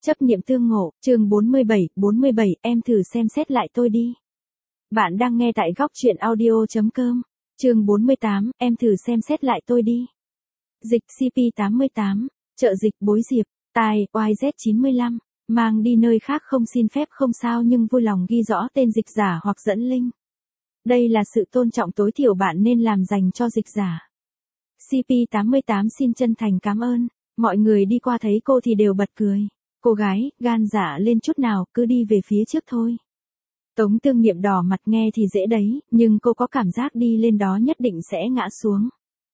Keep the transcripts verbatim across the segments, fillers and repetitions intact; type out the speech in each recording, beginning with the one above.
Chấp niệm tương ngộ, chương bốn mươi bảy, bốn mươi bảy, em thử xem xét lại tôi đi. Bạn đang nghe tại góc truyện audio.com, chương bốn mươi tám, em thử xem xét lại tôi đi. Dịch xê pê tám mươi tám, trợ dịch Bối Diệp, tai, oai dét chín mươi lăm, mang đi nơi khác không xin phép không sao nhưng vui lòng ghi rõ tên dịch giả hoặc dẫn link. Đây là sự tôn trọng tối thiểu bạn nên làm dành cho dịch giả. xê pê tám mươi tám xin chân thành cảm ơn, mọi người đi qua thấy cô thì đều bật cười. Cô gái, gan dạ lên chút nào, cứ đi về phía trước thôi. Tống Tương Niệm đỏ mặt nghe thì dễ đấy, nhưng cô có cảm giác đi lên đó nhất định sẽ ngã xuống.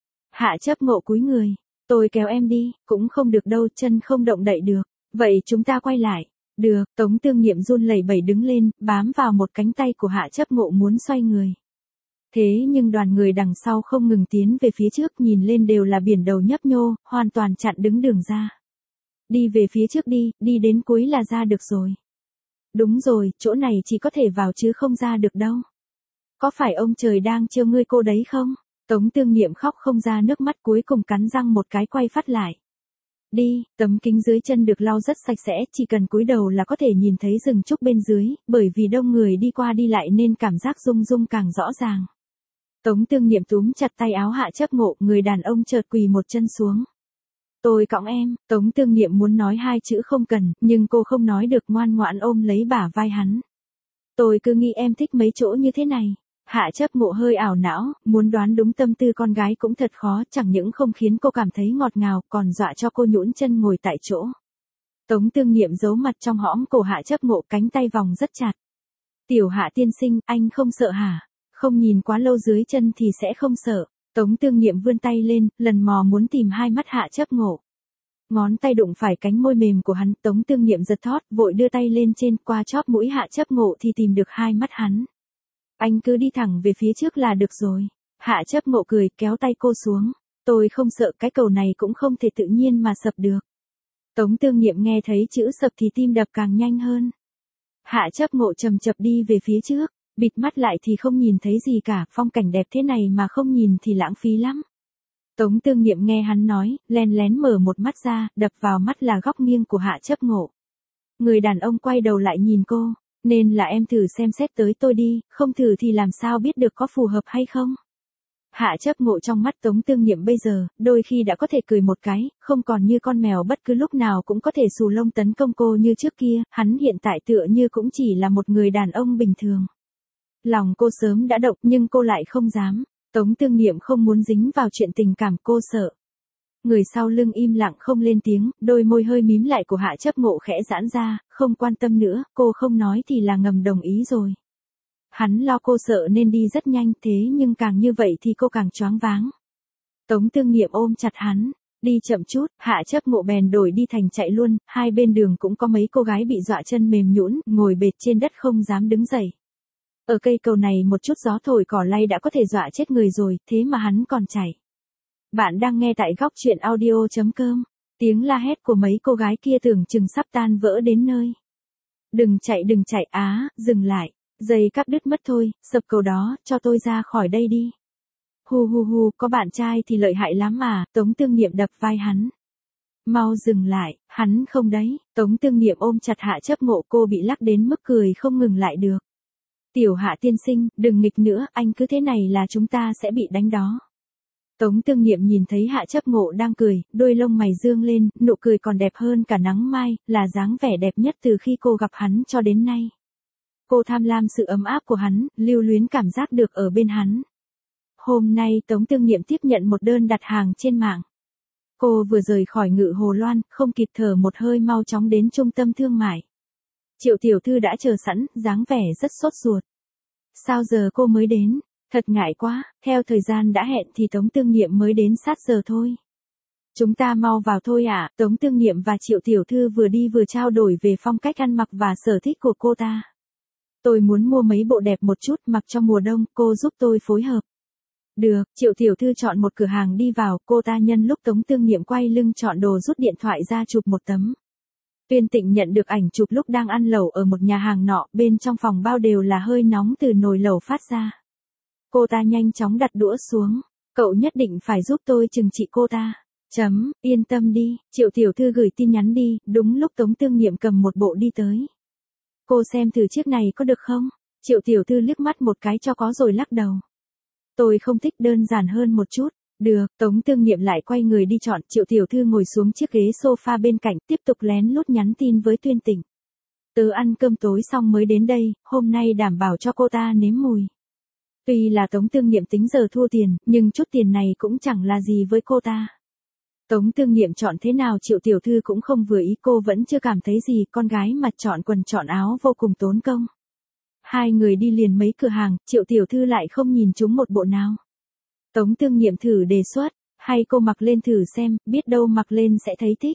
Hạ Chấp Ngộ cúi người, tôi kéo em đi, cũng không được đâu, chân không động đậy được. Vậy chúng ta quay lại. Được, Tống Tương Niệm run lẩy bẩy đứng lên, bám vào một cánh tay của Hạ Chấp Ngộ muốn xoay người. Thế nhưng đoàn người đằng sau không ngừng tiến về phía trước, nhìn lên đều là biển đầu nhấp nhô, hoàn toàn chặn đứng đường ra. Đi về phía trước đi, đi đến cuối là ra được rồi. Đúng rồi, chỗ này chỉ có thể vào chứ không ra được đâu. Có phải ông trời đang trêu ngươi cô đấy không? Tống Tương Niệm khóc không ra nước mắt, cuối cùng cắn răng một cái quay phát lại. Đi, tấm kính dưới chân được lau rất sạch sẽ, chỉ cần cúi đầu là có thể nhìn thấy rừng trúc bên dưới, bởi vì đông người đi qua đi lại nên cảm giác rung rung càng rõ ràng. Tống Tương Niệm túm chặt tay áo Hạ Chấp Ngộ, người đàn ông chợt quỳ một chân xuống. Tôi cõng em, Tống Tương Niệm muốn nói hai chữ không cần, nhưng cô không nói được, ngoan ngoãn ôm lấy bả vai hắn. Tôi cứ nghĩ em thích mấy chỗ như thế này. Hạ Chấp Ngộ hơi ảo não, muốn đoán đúng tâm tư con gái cũng thật khó, chẳng những không khiến cô cảm thấy ngọt ngào, còn dọa cho cô nhũn chân ngồi tại chỗ. Tống Tương Niệm giấu mặt trong hõm cổ Hạ Chấp Ngộ, cánh tay vòng rất chặt. Tiểu Hạ tiên sinh, anh không sợ hả? Không nhìn quá lâu dưới chân thì sẽ không sợ. Tống Tương Niệm vươn tay lên, lần mò muốn tìm hai mắt Hạ Chấp Ngộ. Ngón tay đụng phải cánh môi mềm của hắn, Tống Tương Niệm giật thót, vội đưa tay lên trên, qua chóp mũi Hạ Chấp Ngộ thì tìm được hai mắt hắn. Anh cứ đi thẳng về phía trước là được rồi. Hạ Chấp Ngộ cười, kéo tay cô xuống. Tôi không sợ, cái cầu này cũng không thể tự nhiên mà sập được. Tống Tương Niệm nghe thấy chữ sập thì tim đập càng nhanh hơn. Hạ Chấp Ngộ chầm chập đi về phía trước. Bịt mắt lại thì không nhìn thấy gì cả, phong cảnh đẹp thế này mà không nhìn thì lãng phí lắm. Tống Tương Niệm nghe hắn nói, len lén mở một mắt ra, đập vào mắt là góc nghiêng của Hạ Chấp Ngộ. Người đàn ông quay đầu lại nhìn cô, nên là em thử xem xét tới tôi đi, không thử thì làm sao biết được có phù hợp hay không. Hạ Chấp Ngộ trong mắt Tống Tương Niệm bây giờ, đôi khi đã có thể cười một cái, không còn như con mèo bất cứ lúc nào cũng có thể xù lông tấn công cô như trước kia, hắn hiện tại tựa như cũng chỉ là một người đàn ông bình thường. Lòng cô sớm đã động nhưng cô lại không dám. Tống Tương Niệm không muốn dính vào chuyện tình cảm, cô sợ. Người sau lưng im lặng không lên tiếng, đôi môi hơi mím lại của Hạ Chấp Ngộ khẽ giãn ra, không quan tâm nữa, cô không nói thì là ngầm đồng ý rồi. Hắn lo cô sợ nên đi rất nhanh, thế nhưng càng như vậy thì cô càng choáng váng. Tống Tương Niệm ôm chặt hắn, đi chậm chút, Hạ Chấp Ngộ bèn đổi đi thành chạy luôn, hai bên đường cũng có mấy cô gái bị dọa chân mềm nhũn, ngồi bệt trên đất không dám đứng dậy. Ở cây cầu này một chút gió thổi cỏ lay đã có thể dọa chết người rồi, thế mà hắn còn chạy. Bạn đang nghe tại góc truyện audio.com, tiếng la hét của mấy cô gái kia tưởng chừng sắp tan vỡ đến nơi. Đừng chạy đừng chạy, á, dừng lại, dây cắp đứt mất thôi, sập cầu đó, cho tôi ra khỏi đây đi. Hu hu hu, có bạn trai thì lợi hại lắm mà, Tống Tương Niệm đập vai hắn. Mau dừng lại, hắn không đấy, Tống Tương Niệm ôm chặt Hạ Chấp Ngộ, cô bị lắc đến mức cười không ngừng lại được. Tiểu Hạ tiên sinh, đừng nghịch nữa, anh cứ thế này là chúng ta sẽ bị đánh đó. Tống Tương Niệm nhìn thấy Hạ Chấp Ngộ đang cười, đôi lông mày dương lên, nụ cười còn đẹp hơn cả nắng mai, là dáng vẻ đẹp nhất từ khi cô gặp hắn cho đến nay. Cô tham lam sự ấm áp của hắn, lưu luyến cảm giác được ở bên hắn. Hôm nay Tống Tương Niệm tiếp nhận một đơn đặt hàng trên mạng. Cô vừa rời khỏi Ngự Hồ Loan, không kịp thở một hơi mau chóng đến trung tâm thương mại. Triệu tiểu thư đã chờ sẵn, dáng vẻ rất sốt ruột. Sao giờ cô mới đến? Thật ngại quá, theo thời gian đã hẹn thì Tống Tương Niệm mới đến sát giờ thôi. Chúng ta mau vào thôi ạ, à? Tống Tương Niệm và Triệu tiểu thư vừa đi vừa trao đổi về phong cách ăn mặc và sở thích của cô ta. Tôi muốn mua mấy bộ đẹp một chút mặc cho mùa đông, cô giúp tôi phối hợp. Được, Triệu tiểu thư chọn một cửa hàng đi vào, cô ta nhân lúc Tống Tương Niệm quay lưng chọn đồ rút điện thoại ra chụp một tấm. Tuyên Tịnh nhận được ảnh chụp lúc đang ăn lẩu ở một nhà hàng nọ, bên trong phòng bao đều là hơi nóng từ nồi lẩu phát ra. Cô ta nhanh chóng đặt đũa xuống, cậu nhất định phải giúp tôi trừng trị cô ta. Chấm, yên tâm đi, Triệu tiểu thư gửi tin nhắn đi, đúng lúc Tống Tương Niệm cầm một bộ đi tới. Cô xem thử chiếc này có được không? Triệu tiểu thư liếc mắt một cái cho có rồi lắc đầu. Tôi không thích, đơn giản hơn một chút. Được, Tống Tương Niệm lại quay người đi chọn, Triệu tiểu thư ngồi xuống chiếc ghế sofa bên cạnh, tiếp tục lén lút nhắn tin với Tuyên Tịnh. Tớ ăn cơm tối xong mới đến đây, hôm nay đảm bảo cho cô ta nếm mùi. Tuy là Tống Tương Niệm tính giờ thua tiền, nhưng chút tiền này cũng chẳng là gì với cô ta. Tống Tương Niệm chọn thế nào Triệu tiểu thư cũng không vừa ý, cô vẫn chưa cảm thấy gì, con gái mà chọn quần chọn áo vô cùng tốn công. Hai người đi liền mấy cửa hàng, Triệu tiểu thư lại không nhìn trúng một bộ nào. Tống Tương Niệm thử đề xuất, hay cô mặc lên thử xem, biết đâu mặc lên sẽ thấy thích.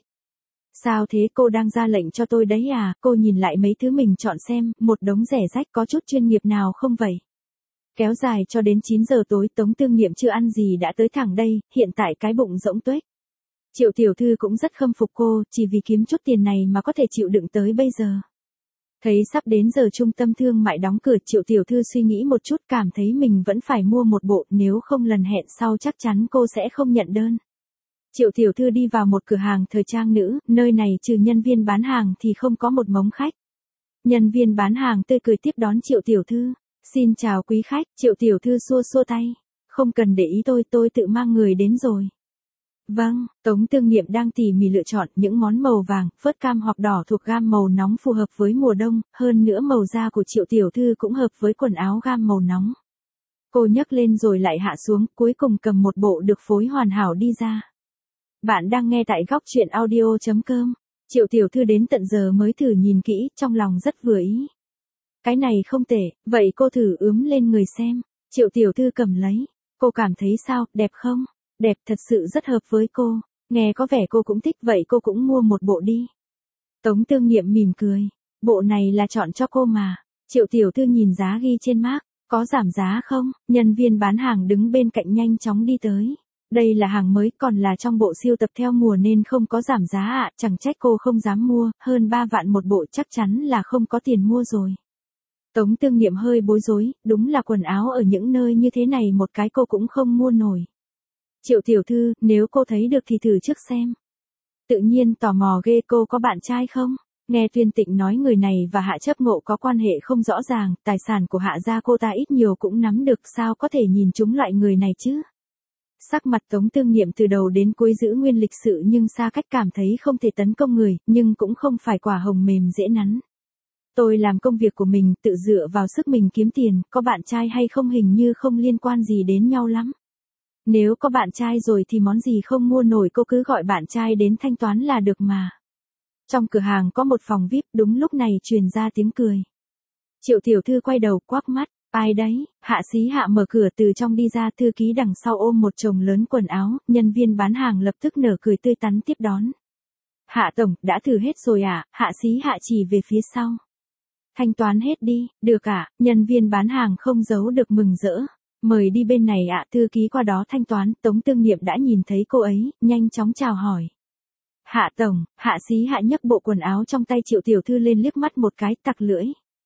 Sao thế, cô đang ra lệnh cho tôi đấy à? Cô nhìn lại mấy thứ mình chọn xem, một đống rẻ rách, có chút chuyên nghiệp nào không vậy? Kéo dài cho đến chín giờ tối, Tống Tương Niệm chưa ăn gì đã tới thẳng đây, hiện tại cái bụng rỗng tuếch. Triệu tiểu thư cũng rất khâm phục cô, chỉ vì kiếm chút tiền này mà có thể chịu đựng tới bây giờ. Thấy sắp đến giờ trung tâm thương mại đóng cửa, Triệu tiểu thư suy nghĩ một chút, cảm thấy mình vẫn phải mua một bộ, nếu không lần hẹn sau chắc chắn cô sẽ không nhận đơn. Triệu tiểu thư đi vào một cửa hàng thời trang nữ, nơi này trừ nhân viên bán hàng thì không có một mống khách. Nhân viên bán hàng tươi cười tiếp đón Triệu tiểu thư. Xin chào quý khách, Triệu tiểu thư xua xua tay. Không cần để ý tôi, tôi tự mang người đến rồi. Vâng, Tống Tương Niệm đang tỉ mỉ lựa chọn những món màu vàng, phớt cam hoặc đỏ thuộc gam màu nóng phù hợp với mùa đông, hơn nữa màu da của Triệu tiểu thư cũng hợp với quần áo gam màu nóng. Cô nhấc lên rồi lại hạ xuống, cuối cùng cầm một bộ được phối hoàn hảo đi ra. Bạn đang nghe tại góc truyện audio chấm com. Triệu tiểu thư đến tận giờ mới thử nhìn kỹ, trong lòng rất vừa ý. Cái này không tệ, vậy cô thử ướm lên người xem. Triệu tiểu thư cầm lấy. Cô cảm thấy sao, đẹp không? Đẹp, thật sự rất hợp với cô. Nghe có vẻ cô cũng thích, vậy cô cũng mua một bộ đi. Tống Tương Niệm mỉm cười. Bộ này là chọn cho cô mà. Triệu tiểu thư nhìn giá ghi trên mác. Có giảm giá không? Nhân viên bán hàng đứng bên cạnh nhanh chóng đi tới. Đây là hàng mới, còn là trong bộ siêu tập theo mùa nên không có giảm giá ạ, à, chẳng trách cô không dám mua, hơn ba vạn một bộ chắc chắn là không có tiền mua rồi. Tống Tương Niệm hơi bối rối, đúng là quần áo ở những nơi như thế này một cái cô cũng không mua nổi. Triệu tiểu thư, nếu cô thấy được thì thử trước xem. Tự nhiên tò mò ghê, cô có bạn trai không? Nghe Tuyên Tịnh nói người này và Hạ Chấp Ngộ có quan hệ không rõ ràng, tài sản của Hạ gia cô ta ít nhiều cũng nắm được, sao có thể nhìn trúng loại người này chứ? Sắc mặt Tống Tương Niệm từ đầu đến cuối giữ nguyên lịch sự nhưng xa cách, cảm thấy không thể tấn công người, nhưng cũng không phải quả hồng mềm dễ nắn. Tôi làm công việc của mình, tự dựa vào sức mình kiếm tiền, có bạn trai hay không hình như không liên quan gì đến nhau lắm. Nếu có bạn trai rồi thì món gì không mua nổi cô cứ gọi bạn trai đến thanh toán là được mà. Trong cửa hàng có một phòng vi ai pi, đúng lúc này truyền ra tiếng cười. Triệu tiểu thư quay đầu quắc mắt. Ai đấy? Hạ Xí Hạ mở cửa từ trong đi ra, thư ký đằng sau ôm một chồng lớn quần áo, nhân viên bán hàng lập tức nở cười tươi tắn tiếp đón. Hạ tổng, đã thử hết rồi à? Hạ Xí Hạ chỉ về phía sau. Thanh toán hết đi, được ạ, à? Nhân viên bán hàng không giấu được mừng rỡ. Mời đi bên này ạ, à? Thư ký qua đó thanh toán, Tống Tương Niệm đã nhìn thấy cô ấy, nhanh chóng chào hỏi. Hạ tổng, Hạ Xí Hạ nhấc bộ quần áo trong tay Triệu tiểu thư lên liếc mắt một cái, tặc lưỡi.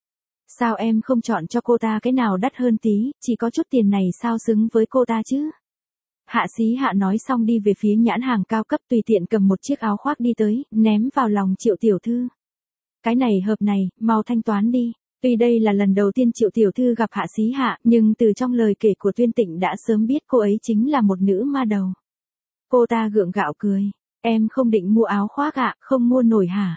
Sao em không chọn cho cô ta cái nào đắt hơn tí, chỉ có chút tiền này sao xứng với cô ta chứ? Hạ Xí Hạ nói xong đi về phía nhãn hàng cao cấp, tùy tiện cầm một chiếc áo khoác đi tới, ném vào lòng Triệu tiểu thư. Cái này hợp này, mau thanh toán đi. Tuy đây là lần đầu tiên Triệu tiểu thư gặp Hạ Xí Hạ, nhưng từ trong lời kể của Tuyên Tịnh đã sớm biết cô ấy chính là một nữ ma đầu. Cô ta gượng gạo cười. Em không định mua áo khoác ạ, à, không mua nổi hả?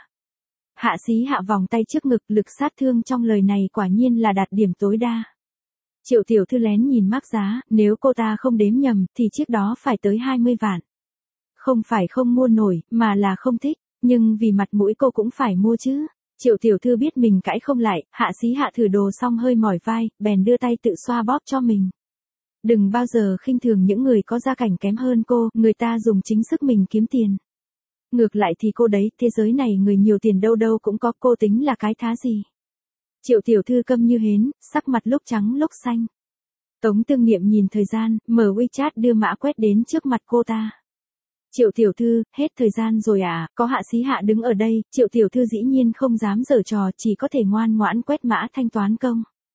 Hạ Xí Hạ vòng tay trước ngực, lực sát thương trong lời này quả nhiên là đạt điểm tối đa. Triệu tiểu thư lén nhìn mác giá, nếu cô ta không đếm nhầm thì chiếc đó phải tới hai mươi vạn. Không phải không mua nổi, mà là không thích, nhưng vì mặt mũi cô cũng phải mua chứ. Triệu tiểu thư biết mình cãi không lại, Hạ Xí Hạ thử đồ xong hơi mỏi vai, bèn đưa tay tự xoa bóp cho mình. Đừng bao giờ khinh thường những người có gia cảnh kém hơn cô, người ta dùng chính sức mình kiếm tiền. Ngược lại thì cô đấy, thế giới này người nhiều tiền đâu đâu cũng có, cô tính là cái thá gì. Triệu tiểu thư câm như hến, sắc mặt lúc trắng lúc xanh. Tống Tương Niệm nhìn thời gian, mở WeChat đưa mã quét đến trước mặt cô ta. Triệu tiểu thư, hết thời gian rồi à, có Hạ Xí Hạ đứng ở đây, Triệu tiểu thư dĩ nhiên không dám giở trò, chỉ có thể ngoan ngoãn quét mã thanh toán công.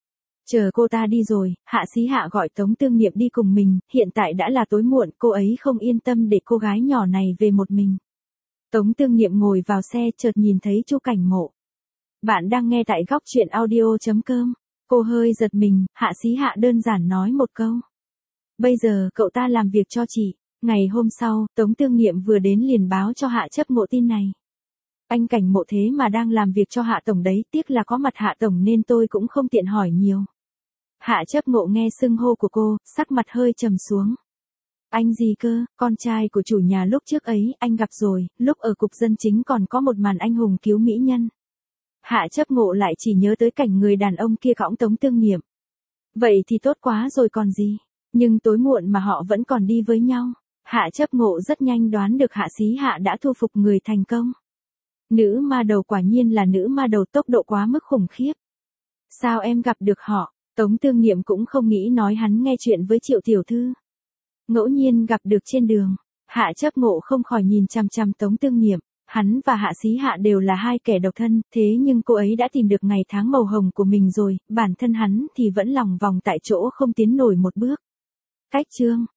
Chờ cô ta đi rồi, Hạ Xí Hạ gọi Tống Tương Niệm đi cùng mình, hiện tại đã là tối muộn, cô ấy không yên tâm để cô gái nhỏ này về một mình. Tống Tương Niệm ngồi vào xe chợt nhìn thấy Chu Cảnh Mộ. Bạn đang nghe tại góc truyện audio.com. Cô hơi giật mình, Hạ Xí Hạ đơn giản nói một câu. Bây giờ cậu ta làm việc cho chị. Ngày hôm sau, Tống Tương Niệm vừa đến liền báo cho Hạ Chấp Ngộ tin này. Anh Cảnh Mộ thế mà đang làm việc cho Hạ Tổng đấy, tiếc là có mặt Hạ Tổng nên tôi cũng không tiện hỏi nhiều. Hạ Chấp Ngộ nghe xưng hô của cô, sắc mặt hơi trầm xuống. Anh gì cơ, con trai của chủ nhà lúc trước ấy, anh gặp rồi, lúc ở cục dân chính còn có một màn anh hùng cứu mỹ nhân. Hạ Chấp Ngộ lại chỉ nhớ tới cảnh người đàn ông kia cõng Tống Tương Niệm. Vậy thì tốt quá rồi còn gì, nhưng tối muộn mà họ vẫn còn đi với nhau. Hạ Chấp Ngộ rất nhanh đoán được Hạ Xí Hạ đã thu phục người thành công. Nữ ma đầu quả nhiên là nữ ma đầu, tốc độ quá mức khủng khiếp. Sao em gặp được họ? Tống Tương Niệm cũng không nghĩ nói hắn nghe chuyện với Triệu tiểu thư. Ngẫu nhiên gặp được trên đường, Hạ Chấp Ngộ không khỏi nhìn chằm chằm Tống Tương Niệm. Hắn và Hạ Xí Hạ đều là hai kẻ độc thân, thế nhưng cô ấy đã tìm được ngày tháng màu hồng của mình rồi, bản thân hắn thì vẫn lòng vòng tại chỗ không tiến nổi một bước. Cách chương